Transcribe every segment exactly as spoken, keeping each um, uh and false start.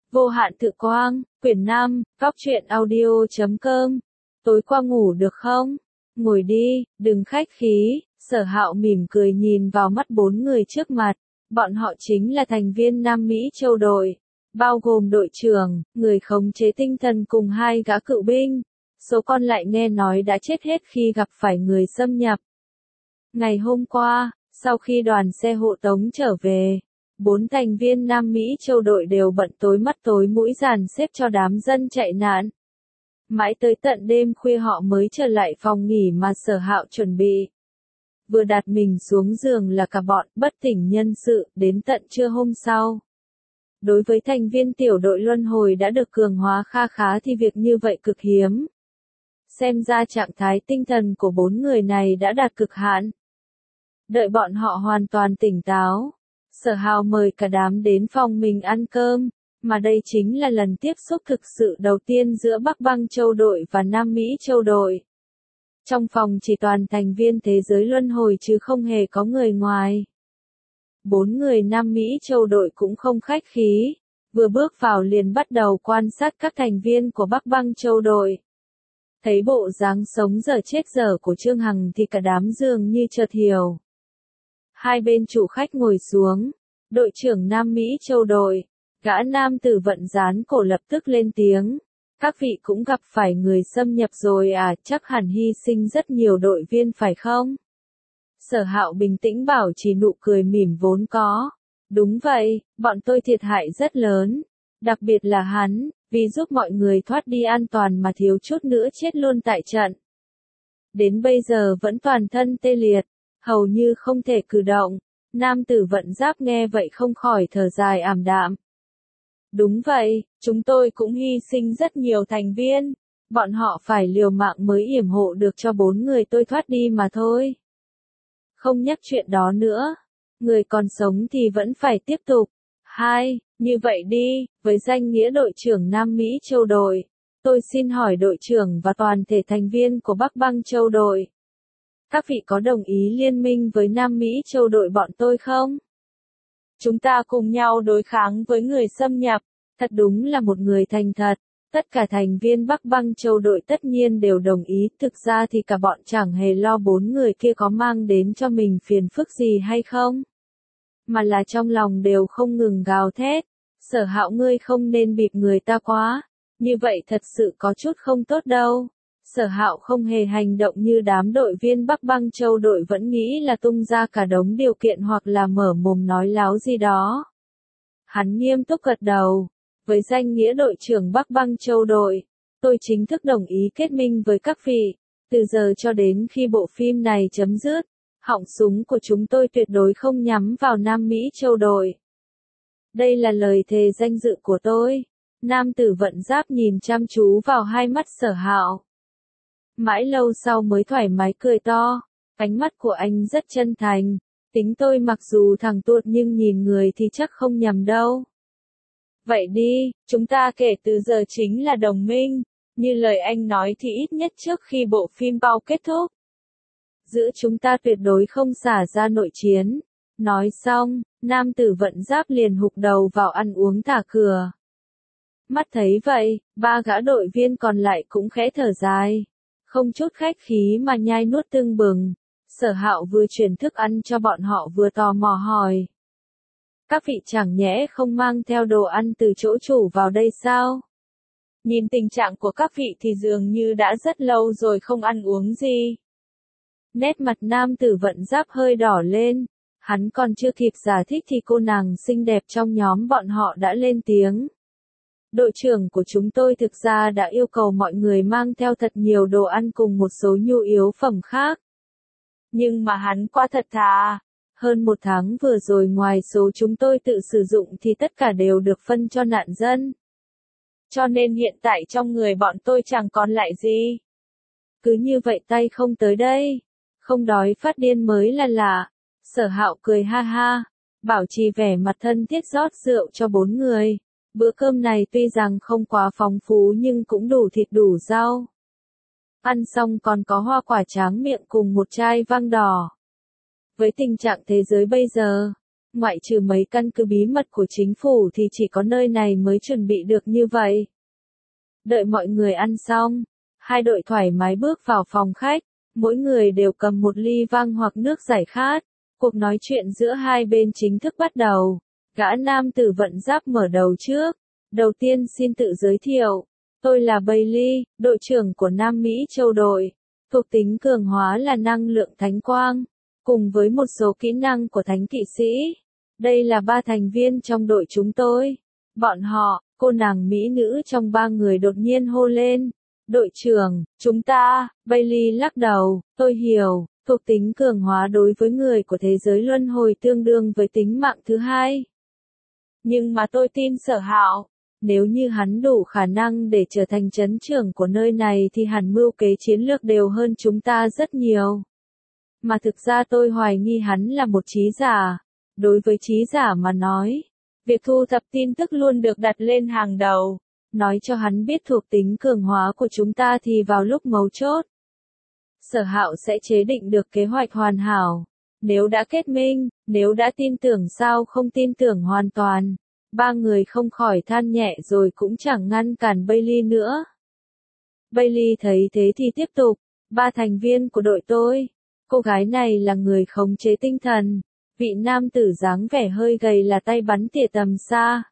Vô hạn tự quang, quyển năm, góc truyện audio chấm com. Tối qua ngủ được không? Ngồi đi, đừng khách khí. Sở Hạo mỉm cười nhìn vào mắt bốn người trước mặt. Bọn họ chính là thành viên Nam Mỹ Châu đội, bao gồm đội trưởng, người khống chế tinh thần cùng hai gã cựu binh. Số còn lại nghe nói đã chết hết khi gặp phải người xâm nhập. Ngày hôm qua, sau khi đoàn xe hộ tống trở về, bốn thành viên Nam Mỹ Châu đội đều bận tối mắt tối mũi dàn xếp cho đám dân chạy nạn. Mãi tới tận đêm khuya họ mới trở lại phòng nghỉ mà Sở Hạo chuẩn bị. Vừa đặt mình xuống giường là cả bọn bất tỉnh nhân sự, đến tận trưa hôm sau. Đối với thành viên tiểu đội luân hồi đã được cường hóa kha khá thì việc như vậy cực hiếm. Xem ra trạng thái tinh thần của bốn người này đã đạt cực hạn. Đợi bọn họ hoàn toàn tỉnh táo, Sở Hạo mời cả đám đến phòng mình ăn cơm, mà đây chính là lần tiếp xúc thực sự đầu tiên giữa Bắc Băng Châu đội và Nam Mỹ Châu đội. Trong phòng chỉ toàn thành viên thế giới luân hồi chứ không hề có người ngoài. Bốn người Nam Mỹ Châu đội cũng không khách khí, vừa bước vào liền bắt đầu quan sát các thành viên của Bắc Băng Châu đội. Thấy bộ dáng sống dở chết dở của Trương Hằng thì cả đám dường như chợt hiểu. Hai bên chủ khách ngồi xuống, đội trưởng Nam Mỹ Châu đội, gã nam tử vận dán cổ lập tức lên tiếng. Các vị cũng gặp phải người xâm nhập rồi à, chắc hẳn hy sinh rất nhiều đội viên phải không? Sở Hạo bình tĩnh bảo trì nụ cười mỉm vốn có. Đúng vậy, bọn tôi thiệt hại rất lớn. Đặc biệt là hắn, vì giúp mọi người thoát đi an toàn mà thiếu chút nữa chết luôn tại trận. Đến bây giờ vẫn toàn thân tê liệt, hầu như không thể cử động. Nam tử vận giáp nghe vậy không khỏi thở dài ảm đạm. Đúng vậy, chúng tôi cũng hy sinh rất nhiều thành viên. Bọn họ phải liều mạng mới yểm hộ được cho bốn người tôi thoát đi mà thôi. Không nhắc chuyện đó nữa. Người còn sống thì vẫn phải tiếp tục. Hai, như vậy đi, với danh nghĩa đội trưởng Nam Mỹ Châu đội, tôi xin hỏi đội trưởng và toàn thể thành viên của Bắc Băng Châu đội. Các vị có đồng ý liên minh với Nam Mỹ Châu đội bọn tôi không? Chúng ta cùng nhau đối kháng với người xâm nhập. Thật đúng là một người thành thật. Tất cả thành viên Bắc Băng Châu đội tất nhiên đều đồng ý. Thực ra thì cả bọn chẳng hề lo bốn người kia có mang đến cho mình phiền phức gì hay không. Mà là trong lòng đều không ngừng gào thét. Sở Hạo ngươi không nên bịp người ta quá. Như vậy thật sự có chút không tốt đâu. Sở Hạo không hề hành động như đám đội viên Bắc Băng Châu đội vẫn nghĩ là tung ra cả đống điều kiện hoặc là mở mồm nói láo gì đó. Hắn nghiêm túc gật đầu. Với danh nghĩa đội trưởng Bắc Băng Châu đội, tôi chính thức đồng ý kết minh với các vị. Từ giờ cho đến khi bộ phim này chấm dứt, họng súng của chúng tôi tuyệt đối không nhắm vào Nam Mỹ Châu đội. Đây là lời thề danh dự của tôi. Nam tử vận giáp nhìn chăm chú vào hai mắt Sở Hạo. Mãi lâu sau mới thoải mái cười to, ánh mắt của anh rất chân thành, tính tôi mặc dù thẳng tuột nhưng nhìn người thì chắc không nhầm đâu. Vậy đi, chúng ta kể từ giờ chính là đồng minh, như lời anh nói thì ít nhất trước khi bộ phim bao kết thúc. Giữa chúng ta tuyệt đối không xả ra nội chiến. Nói xong, nam tử vận giáp liền hục đầu vào ăn uống thả cửa. Mắt thấy vậy, ba gã đội viên còn lại cũng khẽ thở dài. Không chút khách khí mà nhai nuốt tưng bừng. Sở Hạo vừa chuyển thức ăn cho bọn họ vừa tò mò hỏi. Các vị chẳng nhẽ không mang theo đồ ăn từ chỗ chủ vào đây sao? Nhìn tình trạng của các vị thì dường như đã rất lâu rồi không ăn uống gì. Nét mặt nam tử vận giáp hơi đỏ lên. Hắn còn chưa kịp giải thích thì cô nàng xinh đẹp trong nhóm bọn họ đã lên tiếng. Đội trưởng của chúng tôi thực ra đã yêu cầu mọi người mang theo thật nhiều đồ ăn cùng một số nhu yếu phẩm khác. Nhưng mà hắn quá thật thà. Hơn một tháng vừa rồi ngoài số chúng tôi tự sử dụng thì tất cả đều được phân cho nạn dân. Cho nên hiện tại trong người bọn tôi chẳng còn lại gì. Cứ như vậy tay không tới đây. Không đói phát điên mới là lạ. Sở Hạo cười ha ha. Bảo trì vẻ mặt thân thiết rót rượu cho bốn người. Bữa cơm này tuy rằng không quá phong phú nhưng cũng đủ thịt đủ rau. Ăn xong còn có hoa quả tráng miệng cùng một chai vang đỏ. Với tình trạng thế giới bây giờ, Ngoại trừ mấy căn cứ bí mật của chính phủ thì chỉ có nơi này mới chuẩn bị được như vậy. Đợi mọi người ăn xong, hai đội thoải mái bước vào phòng khách, mỗi người đều cầm một ly vang hoặc nước giải khát. Cuộc nói chuyện giữa hai bên chính thức bắt đầu. Gã nam tử vận giáp mở đầu trước. Đầu tiên xin tự giới thiệu. Tôi là Bailey, đội trưởng của Nam Mỹ Châu đội. Thuộc tính cường hóa là năng lượng thánh quang, cùng với một số kỹ năng của thánh kỵ sĩ. Đây là ba thành viên trong đội chúng tôi. Bọn họ, cô nàng mỹ nữ trong ba người đột nhiên hô lên. Đội trưởng, chúng ta, Bailey lắc đầu, tôi hiểu, thuộc tính cường hóa đối với người của thế giới luân hồi tương đương với tính mạng thứ hai. Nhưng mà tôi tin Sở Hạo, nếu như hắn đủ khả năng để trở thành trấn trưởng của nơi này thì hẳn mưu kế chiến lược đều hơn chúng ta rất nhiều. Mà thực ra tôi hoài nghi hắn là một trí giả. Đối với trí giả mà nói, việc thu thập tin tức luôn được đặt lên hàng đầu. Nói cho hắn biết thuộc tính cường hóa của chúng ta thì vào lúc mấu chốt, Sở Hạo sẽ chế định được kế hoạch hoàn hảo. Nếu đã kết minh, nếu đã tin tưởng sao không tin tưởng hoàn toàn. Ba người không khỏi than nhẹ rồi cũng chẳng ngăn cản Bailey nữa. Bailey thấy thế thì tiếp tục, ba thành viên của đội tôi. Cô gái này là người khống chế tinh thần. Vị nam tử dáng vẻ hơi gầy là tay bắn tỉa tầm xa.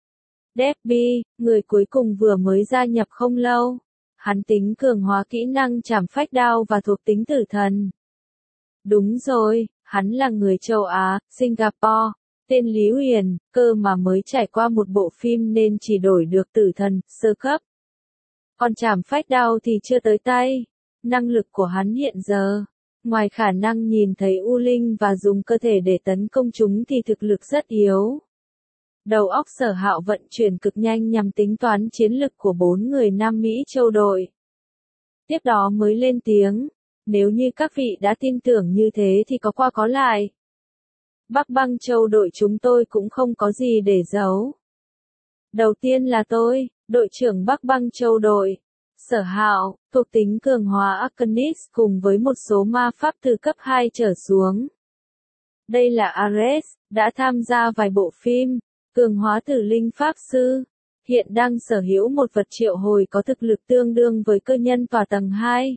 Debbie, người cuối cùng vừa mới gia nhập không lâu. Hắn tính cường hóa kỹ năng chảm phách đao và thuộc tính tử thần. Đúng rồi, hắn là người châu Á, Singapore, tên Lý Huyền, cơ mà mới trải qua một bộ phim nên chỉ đổi được tử thần, sơ cấp. Còn chảm phách đao thì chưa tới tay. Năng lực của hắn hiện giờ, ngoài khả năng nhìn thấy u linh và dùng cơ thể để tấn công chúng thì thực lực rất yếu. Đầu óc Sở Hạo vận chuyển cực nhanh nhằm tính toán chiến lực của bốn người Nam Mỹ Châu đội. Tiếp đó mới lên tiếng, nếu như các vị đã tin tưởng như thế thì có qua có lại. Bắc Băng Châu đội chúng tôi cũng không có gì để giấu. Đầu tiên là tôi, đội trưởng Bắc Băng Châu đội. Sở Hạo, thuộc tính cường hóa Arcanist cùng với một số ma pháp từ cấp hai trở xuống. Đây là Ares, đã tham gia vài bộ phim, cường hóa tử linh pháp sư. Hiện đang sở hữu một vật triệu hồi có thực lực tương đương với cơ nhân tòa tầng hai.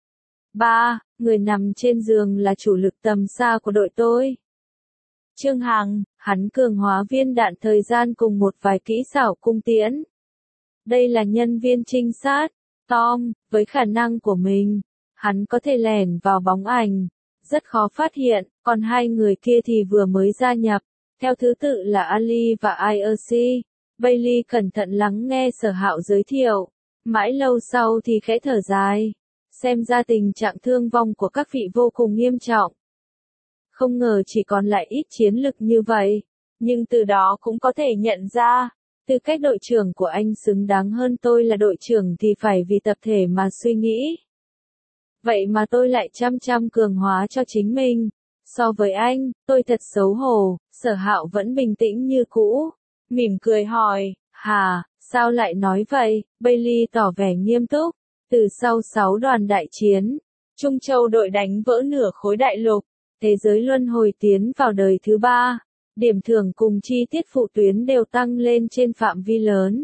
ba. Người nằm trên giường là chủ lực tầm xa của đội tôi. Trương Hằng, hắn cường hóa viên đạn thời gian cùng một vài kỹ xảo cung tiễn. Đây là nhân viên trinh sát. Tom, với khả năng của mình, hắn có thể lẻn vào bóng ảnh, rất khó phát hiện, còn hai người kia thì vừa mới gia nhập, theo thứ tự là Ali và i rờ xê. Bailey cẩn thận lắng nghe Sở Hạo giới thiệu, mãi lâu sau thì khẽ thở dài, xem ra tình trạng thương vong của các vị vô cùng nghiêm trọng. Không ngờ chỉ còn lại ít chiến lực như vậy, nhưng từ đó cũng có thể nhận ra, tư cách đội trưởng của anh xứng đáng hơn tôi là đội trưởng thì phải vì tập thể mà suy nghĩ. Vậy mà tôi lại chăm chăm cường hóa cho chính mình. So với anh, tôi thật xấu hổ. Sở Hạo vẫn bình tĩnh như cũ, mỉm cười hỏi, hà, sao lại nói vậy? Bailey tỏ vẻ nghiêm túc. Từ sau sáu đoàn đại chiến, Trung Châu đội đánh vỡ nửa khối đại lục, thế giới luân hồi tiến vào đời thứ ba. Điểm thưởng cùng chi tiết phụ tuyến đều tăng lên trên phạm vi lớn.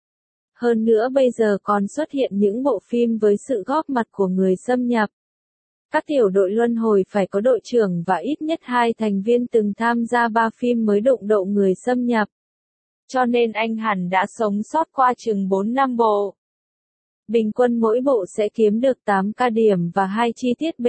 Hơn nữa bây giờ còn xuất hiện những bộ phim với sự góp mặt của người xâm nhập. Các tiểu đội luân hồi phải có đội trưởng và ít nhất hai thành viên từng tham gia ba phim mới đụng độ người xâm nhập. Cho nên anh hẳn đã sống sót qua chừng bốn năm bộ. Bình quân mỗi bộ sẽ kiếm được tám ca điểm và hai chi tiết B.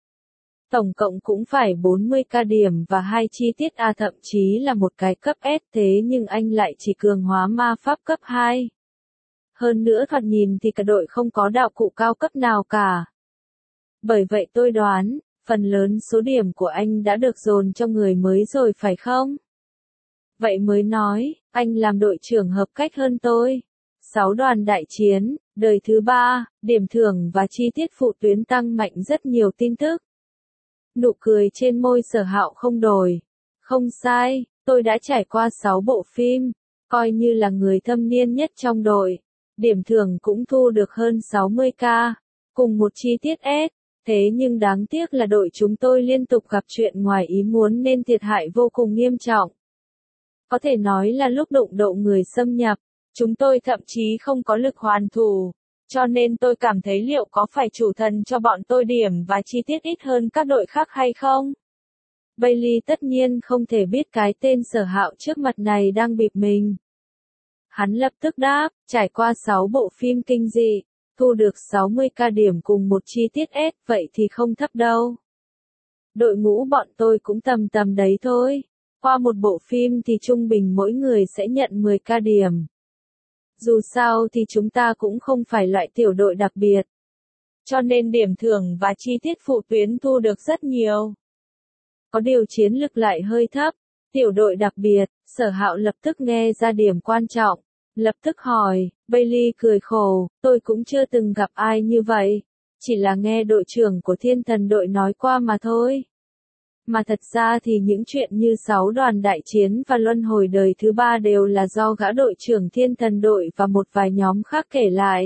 Tổng cộng cũng phải bốn mươi ca điểm và hai chi tiết A, thậm chí là một cái cấp S, thế nhưng anh lại chỉ cường hóa ma pháp cấp hai. Hơn nữa thoạt nhìn thì cả đội không có đạo cụ cao cấp nào cả. Bởi vậy tôi đoán, phần lớn số điểm của anh đã được dồn cho người mới rồi phải không? Vậy mới nói, anh làm đội trưởng hợp cách hơn tôi. Sáu đoàn đại chiến, đời thứ ba, điểm thưởng và chi tiết phụ tuyến tăng mạnh rất nhiều tin tức. Nụ cười trên môi Sở Hạo không đổi. Không sai, tôi đã trải qua sáu bộ phim, coi như là người thâm niên nhất trong đội. Điểm thưởng cũng thu được hơn sáu mươi ca, cùng một chi tiết S. Thế nhưng đáng tiếc là đội chúng tôi liên tục gặp chuyện ngoài ý muốn nên thiệt hại vô cùng nghiêm trọng. Có thể nói là lúc đụng độ người xâm nhập, chúng tôi thậm chí không có lực hoàn thủ, cho nên tôi cảm thấy liệu có phải chủ thần cho bọn tôi điểm và chi tiết ít hơn các đội khác hay không? Bailey tất nhiên không thể biết cái tên Sở Hạo trước mặt này đang bịp mình. Hắn lập tức đáp, trải qua sáu bộ phim kinh dị, thu được sáu mươi ca điểm cùng một chi tiết S, vậy thì không thấp đâu. Đội ngũ bọn tôi cũng tầm tầm đấy thôi. Qua một bộ phim thì trung bình mỗi người sẽ nhận mười ca điểm. Dù sao thì chúng ta cũng không phải loại tiểu đội đặc biệt. Cho nên điểm thưởng và chi tiết phụ tuyến thu được rất nhiều. Có điều chiến lực lại hơi thấp. Tiểu đội đặc biệt, Sở Hạo lập tức nghe ra điểm quan trọng. Lập tức hỏi, Bailey cười khổ, tôi cũng chưa từng gặp ai như vậy. Chỉ là nghe đội trưởng của thiên thần đội nói qua mà thôi. Mà thật ra thì những chuyện như sáu đoàn đại chiến và luân hồi đời thứ ba đều là do gã đội trưởng thiên thần đội và một vài nhóm khác kể lại.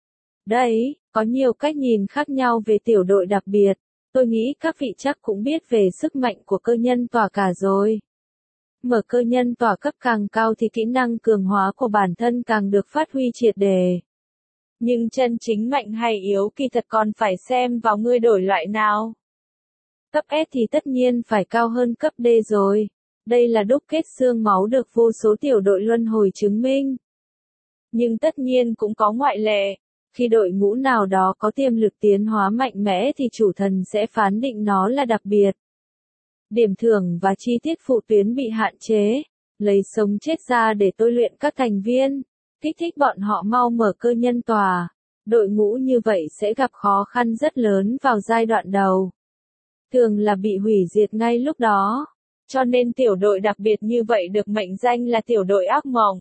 Đấy, có nhiều cách nhìn khác nhau về tiểu đội đặc biệt. Tôi nghĩ các vị chắc cũng biết về sức mạnh của cơ nhân tỏa cả rồi. Mở cơ nhân tỏa cấp càng cao thì kỹ năng cường hóa của bản thân càng được phát huy triệt đề. Nhưng chân chính mạnh hay yếu kỳ thật còn phải xem vào ngươi đổi loại nào. Cấp S thì tất nhiên phải cao hơn cấp D rồi. Đây là đúc kết xương máu được vô số tiểu đội luân hồi chứng minh. Nhưng tất nhiên cũng có ngoại lệ. Khi đội ngũ nào đó có tiềm lực tiến hóa mạnh mẽ thì chủ thần sẽ phán định nó là đặc biệt. Điểm thưởng và chi tiết phụ tuyến bị hạn chế. Lấy sống chết ra để tôi luyện các thành viên. Kích thích bọn họ mau mở cơ nhân tòa. Đội ngũ như vậy sẽ gặp khó khăn rất lớn vào giai đoạn đầu. Thường là bị hủy diệt ngay lúc đó. Cho nên tiểu đội đặc biệt như vậy được mệnh danh là tiểu đội ác mộng.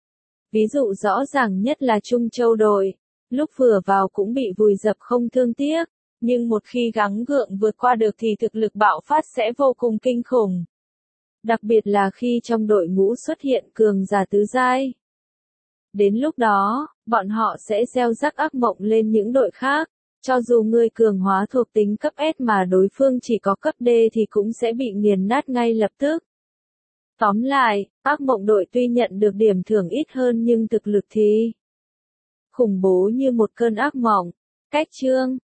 Ví dụ rõ ràng nhất là Trung Châu đội. Lúc vừa vào cũng bị vùi dập không thương tiếc. Nhưng một khi gắng gượng vượt qua được thì thực lực bạo phát sẽ vô cùng kinh khủng. Đặc biệt là khi trong đội ngũ xuất hiện cường giả tứ giai. Đến lúc đó, bọn họ sẽ gieo rắc ác mộng lên những đội khác. Cho dù người cường hóa thuộc tính cấp S mà đối phương chỉ có cấp D thì cũng sẽ bị nghiền nát ngay lập tức. Tóm lại, ác mộng đội tuy nhận được điểm thưởng ít hơn nhưng thực lực thì khủng bố như một cơn ác mộng. Cách chương